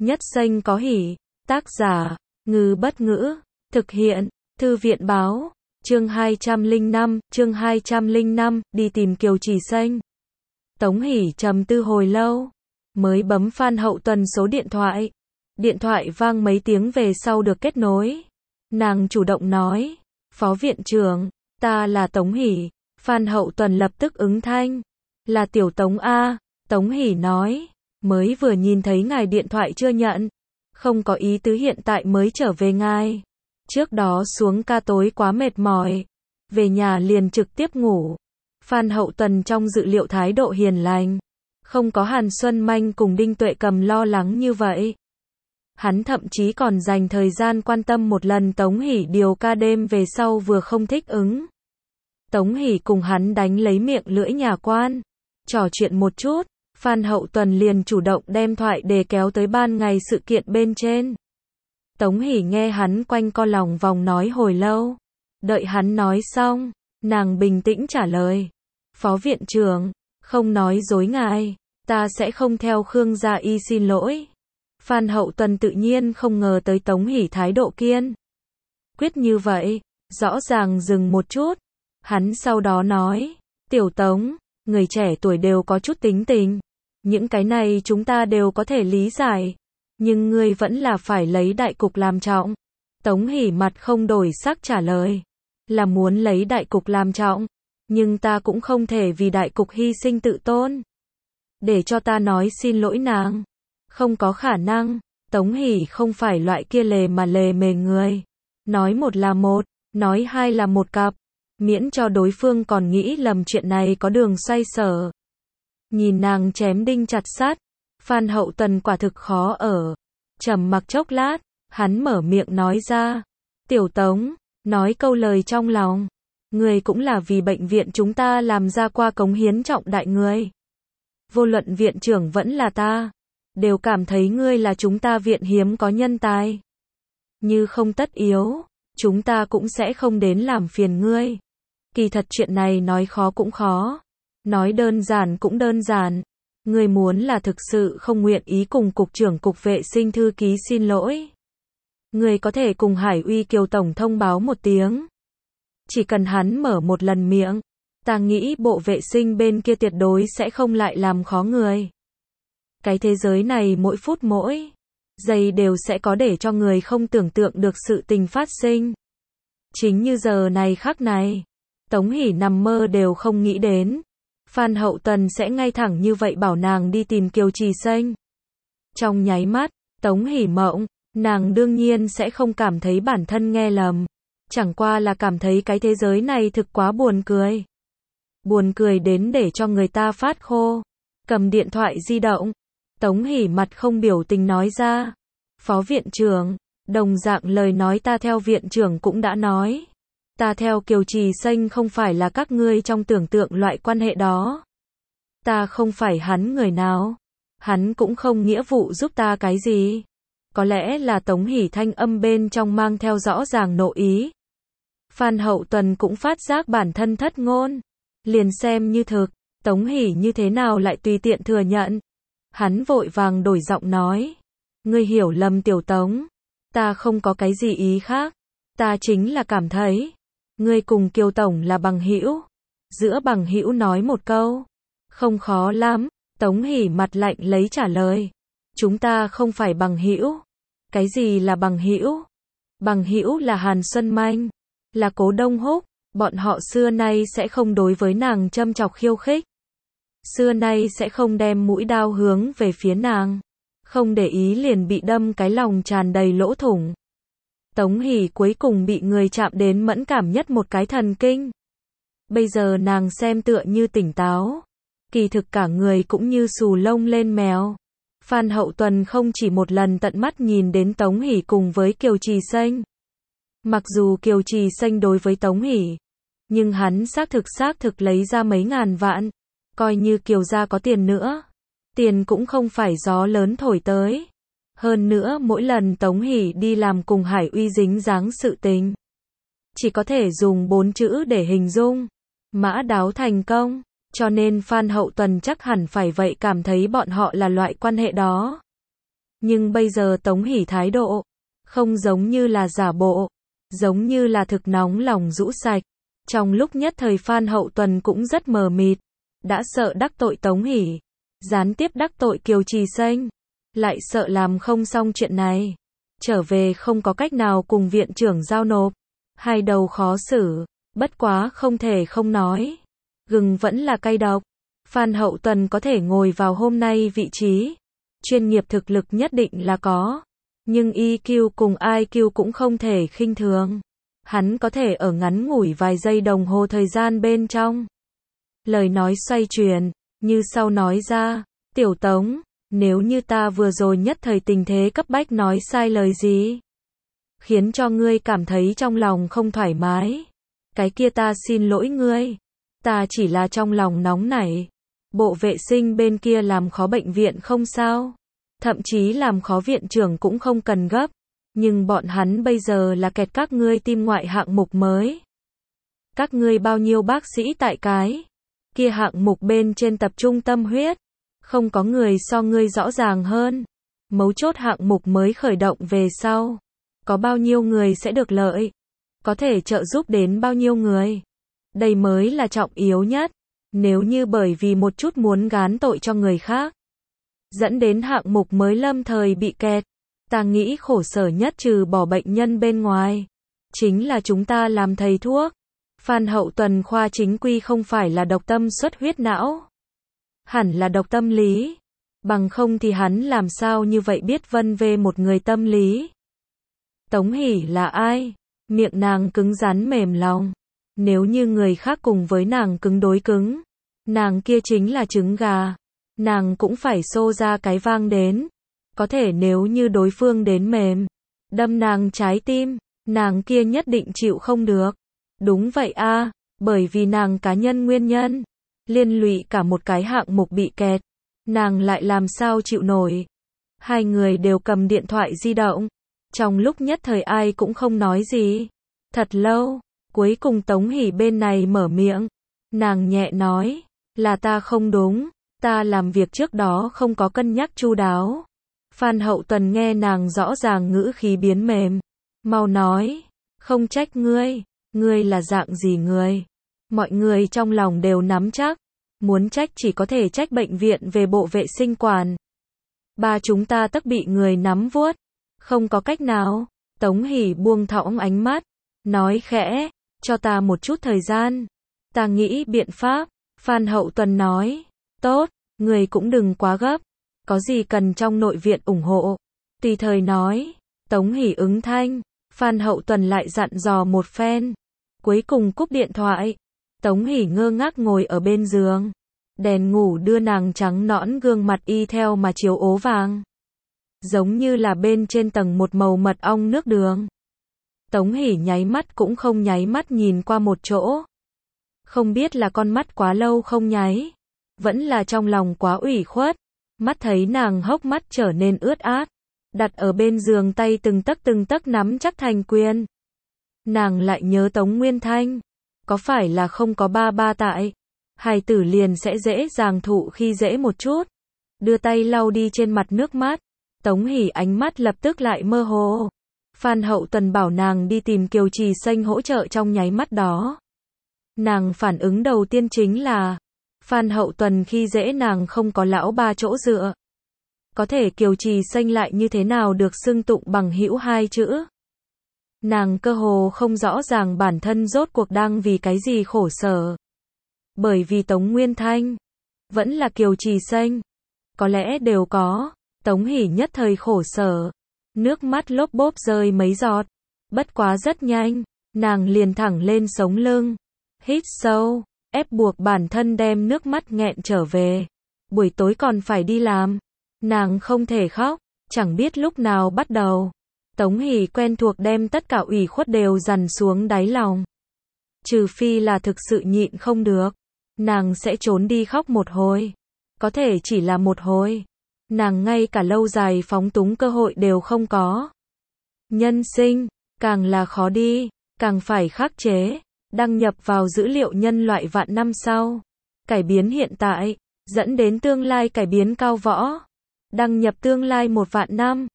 Nhất Xanh có hỉ. Tác giả, Ngư Bất Ngữ. Thực hiện, Thư viện Báo. Chương 205, đi tìm Kiều Trì Xanh. Tống Hỷ trầm tư hồi lâu, mới bấm Phan Hậu Tuần số điện thoại. Điện thoại vang mấy tiếng về sau được kết nối. Nàng chủ động nói, Phó viện trưởng, ta là Tống Hỷ. Phan Hậu Tuần lập tức ứng thanh, là tiểu Tống A. Tống Hỷ nói, mới vừa nhìn thấy ngài điện thoại chưa nhận, không có ý tứ hiện tại mới trở về ngài. Trước đó xuống ca tối quá mệt mỏi, về nhà liền trực tiếp ngủ. Phan Hậu Tuần trong dự liệu thái độ hiền lành, không có Hàn Xuân Manh cùng Đinh Tuệ Cầm lo lắng như vậy. Hắn thậm chí còn dành thời gian quan tâm một lần Tống Hỷ điều ca đêm về sau vừa không thích ứng. Tống Hỷ cùng hắn đánh lấy miệng lưỡi nhà quan, trò chuyện một chút, Phan Hậu Tuần liền chủ động đem thoại đề kéo tới ban ngày sự kiện bên trên. Tống Hỷ nghe hắn quanh co lòng vòng nói hồi lâu, đợi hắn nói xong, nàng bình tĩnh trả lời, Phó viện trưởng, không nói dối ngài, ta sẽ không theo Khương Gia Y xin lỗi. Phan Hậu Tuần tự nhiên không ngờ tới Tống Hỷ thái độ kiên quyết như vậy, rõ ràng dừng một chút. Hắn sau đó nói, tiểu Tống, người trẻ tuổi đều có chút tính tình, những cái này chúng ta đều có thể lý giải, nhưng ngươi vẫn là phải lấy đại cục làm trọng. Tống Hỷ mặt không đổi sắc trả lời, là muốn lấy đại cục làm trọng, nhưng ta cũng không thể vì đại cục hy sinh tự tôn. Để cho ta nói xin lỗi nàng, không có khả năng. Tống Hỷ không phải loại kia lề mà lề mề người, nói một là một, nói hai là một cặp, miễn cho đối phương còn nghĩ lầm chuyện này có đường xoay sở. Nhìn nàng chém đinh chặt sắt, Phan Hậu Tuần quả thực khó ở. Trầm mặc chốc lát, hắn mở miệng nói ra, tiểu Tống, nói câu lời trong lòng, người cũng là vì bệnh viện chúng ta làm ra qua cống hiến trọng đại người. Vô luận viện trưởng vẫn là ta, đều cảm thấy ngươi là chúng ta viện hiếm có nhân tài. Như không tất yếu, chúng ta cũng sẽ không đến làm phiền ngươi. Kỳ thật chuyện này nói khó cũng khó, nói đơn giản cũng đơn giản. Ngươi muốn là thực sự không nguyện ý cùng cục trưởng cục vệ sinh thư ký xin lỗi, ngươi có thể cùng Hải Uy Kiều tổng thông báo một tiếng. Chỉ cần hắn mở một lần miệng, ta nghĩ bộ vệ sinh bên kia tuyệt đối sẽ không lại làm khó người. Cái thế giới này mỗi phút mỗi giây đều sẽ có để cho người không tưởng tượng được sự tình phát sinh. Chính như giờ này khắc này, Tống Hỷ nằm mơ đều không nghĩ đến, Phan Hậu Tuần sẽ ngay thẳng như vậy bảo nàng đi tìm Kiều Trì Xanh. Trong nháy mắt, Tống Hỷ mộng, nàng đương nhiên sẽ không cảm thấy bản thân nghe lầm, chẳng qua là cảm thấy cái thế giới này thực quá buồn cười. Buồn cười đến để cho người ta phát khô. Cầm điện thoại di động, Tống Hỷ mặt không biểu tình nói ra, Phó viện trưởng, đồng dạng lời nói ta theo viện trưởng cũng đã nói. Ta theo Kiều Trì Xanh không phải là các ngươi trong tưởng tượng loại quan hệ đó. Ta không phải hắn người nào, hắn cũng không nghĩa vụ giúp ta cái gì. Có lẽ là Tống Hỷ thanh âm bên trong mang theo rõ ràng nội ý. Phan Hậu Tuần cũng phát giác bản thân thất ngôn, liền xem như thực, Tống Hỷ như thế nào lại tùy tiện thừa nhận. Hắn vội vàng đổi giọng nói, ngươi hiểu lầm tiểu Tống, ta không có cái gì ý khác, ta chính là cảm thấy ngươi cùng Kiều tổng là bằng hữu. Giữa bằng hữu nói một câu, không khó lắm. Tống Hỷ mặt lạnh lấy trả lời, chúng ta không phải bằng hữu. Cái gì là bằng hữu? Bằng hữu là Hàn Xuân Manh, là Cố Đông Húc, bọn họ xưa nay sẽ không đối với nàng châm chọc khiêu khích. Xưa nay sẽ không đem mũi đao hướng về phía nàng, không để ý liền bị đâm cái lòng tràn đầy lỗ thủng. Tống Hỷ cuối cùng bị người chạm đến mẫn cảm nhất một cái thần kinh. Bây giờ nàng xem tựa như tỉnh táo, kỳ thực cả người cũng như xù lông lên mèo. Phan Hậu Tuần không chỉ một lần tận mắt nhìn đến Tống Hỷ cùng với Kiều Trì Xanh. Mặc dù Kiều Trì Xanh đối với Tống Hỷ, nhưng hắn xác thực lấy ra mấy ngàn vạn, coi như Kiều gia có tiền nữa, tiền cũng không phải gió lớn thổi tới. Hơn nữa mỗi lần Tống Hỷ đi làm cùng Hải Uy dính dáng sự tình, chỉ có thể dùng 4 chữ để hình dung, mã đáo thành công. Cho nên Phan Hậu Tuần chắc hẳn phải vậy cảm thấy bọn họ là loại quan hệ đó. Nhưng bây giờ Tống Hỷ thái độ, không giống như là giả bộ, giống như là thực nóng lòng rũ sạch. Trong lúc nhất thời Phan Hậu Tuần cũng rất mờ mịt, đã sợ đắc tội Tống Hỷ, gián tiếp đắc tội Kiều Trì Xanh, lại sợ làm không xong chuyện này. Trở về không có cách nào cùng viện trưởng giao nộp, hai đầu khó xử, bất quá không thể không nói. Gừng vẫn là cay độc, Phan Hậu Tuần có thể ngồi vào hôm nay vị trí, chuyên nghiệp thực lực nhất định là có, nhưng EQ cùng IQ cũng không thể khinh thường. Hắn có thể ở ngắn ngủi vài giây đồng hồ thời gian bên trong. Lời nói xoay chuyển, như sau nói ra, Tiểu Tống, nếu như ta vừa rồi nhất thời tình thế cấp bách nói sai lời gì, khiến cho ngươi cảm thấy trong lòng không thoải mái, cái kia ta xin lỗi ngươi, ta chỉ là trong lòng nóng nảy. Bộ vệ sinh bên kia làm khó bệnh viện không sao, thậm chí làm khó viện trưởng cũng không cần gấp, nhưng bọn hắn bây giờ là kẹt các ngươi tim ngoại hạng mục mới. Các ngươi bao nhiêu bác sĩ tại cái kia hạng mục bên trên tập trung tâm huyết, không có người so ngươi rõ ràng hơn. Mấu chốt hạng mục mới khởi động về sau, có bao nhiêu người sẽ được lợi, có thể trợ giúp đến bao nhiêu người. Đây mới là trọng yếu nhất. Nếu như bởi vì một chút muốn gán tội cho người khác, dẫn đến hạng mục mới lâm thời bị kẹt, ta nghĩ khổ sở nhất trừ bỏ bệnh nhân bên ngoài, chính là chúng ta làm thầy thuốc. Phan Hậu Tuần khoa chính quy không phải là độc tâm xuất huyết não, hẳn là độc tâm lý, bằng không thì hắn làm sao như vậy biết vân vê một người tâm lý. Tống Hỷ là ai? Miệng nàng cứng rắn mềm lòng. Nếu như người khác cùng với nàng cứng đối cứng, nàng kia chính là trứng gà, nàng cũng phải xô ra cái vang đến. Có thể nếu như đối phương đến mềm, đâm nàng trái tim, nàng kia nhất định chịu không được. Đúng vậy a, bởi vì nàng cá nhân nguyên nhân, liên lụy cả một cái hạng mục bị kẹt, nàng lại làm sao chịu nổi. Hai người đều cầm điện thoại di động, trong lúc nhất thời ai cũng không nói gì. Thật lâu, cuối cùng Tống Hỷ bên này mở miệng, nàng nhẹ nói, là ta không đúng, ta làm việc trước đó không có cân nhắc chu đáo. Phan Hậu Tuần nghe nàng rõ ràng ngữ khí biến mềm, mau nói, không trách ngươi, ngươi là dạng gì người? Mọi người trong lòng đều nắm chắc, muốn trách chỉ có thể trách bệnh viện về bộ vệ sinh quản. Ba chúng ta tất bị người nắm vuốt, không có cách nào. Tống Hỷ buông thõng ánh mắt, nói khẽ, cho ta một chút thời gian, ta nghĩ biện pháp. Phan Hậu Tuần nói, tốt, người cũng đừng quá gấp, có gì cần trong nội viện ủng hộ, tùy thời nói. Tống Hỷ ứng thanh, Phan Hậu Tuần lại dặn dò một phen, cuối cùng cúp điện thoại. Tống Hỷ ngơ ngác ngồi ở bên giường, đèn ngủ đưa nàng trắng nõn gương mặt y theo mà chiếu ố vàng, giống như là bên trên tầng một màu mật ong nước đường. Tống Hỷ nháy mắt cũng không nháy mắt nhìn qua một chỗ. Không biết là con mắt quá lâu không nháy, vẫn là trong lòng quá ủy khuất, mắt thấy nàng hốc mắt trở nên ướt át, đặt ở bên giường tay từng tấc nắm chắc thành quyền. Nàng lại nhớ Tống Nguyên Thanh, có phải là không có ba tại, hài tử liền sẽ dễ dàng thụ khi dễ một chút. Đưa tay lau đi trên mặt nước mắt, Tống Hỷ ánh mắt lập tức lại mơ hồ. Phan Hậu Tuần bảo nàng đi tìm Kiều Trì Xanh hỗ trợ trong nháy mắt đó. Nàng phản ứng đầu tiên chính là, Phan Hậu Tuần khi dễ nàng không có lão ba chỗ dựa. Có thể Kiều Trì Xanh lại như thế nào được xưng tụng bằng hữu hai chữ. Nàng cơ hồ không rõ ràng bản thân rốt cuộc đang vì cái gì khổ sở. Bởi vì Tống Nguyên Thanh, vẫn là Kiều Trì Xanh, có lẽ đều có. Tống Hỷ nhất thời khổ sở, nước mắt lốp bốp rơi mấy giọt, bất quá rất nhanh, nàng liền thẳng lên sống lưng, hít sâu, ép buộc bản thân đem nước mắt nghẹn trở về. Buổi tối còn phải đi làm, nàng không thể khóc, chẳng biết lúc nào bắt đầu. Tống Hỷ quen thuộc đem tất cả ủy khuất đều dằn xuống đáy lòng. Trừ phi là thực sự nhịn không được, nàng sẽ trốn đi khóc một hồi. Có thể chỉ là một hồi. Nàng ngay cả lâu dài phóng túng cơ hội đều không có. Nhân sinh, càng là khó đi, càng phải khắc chế, đăng nhập vào dữ liệu nhân loại vạn năm sau. Cải biến hiện tại, dẫn đến tương lai cải biến cao võ. Đăng nhập tương lai 1 vạn năm.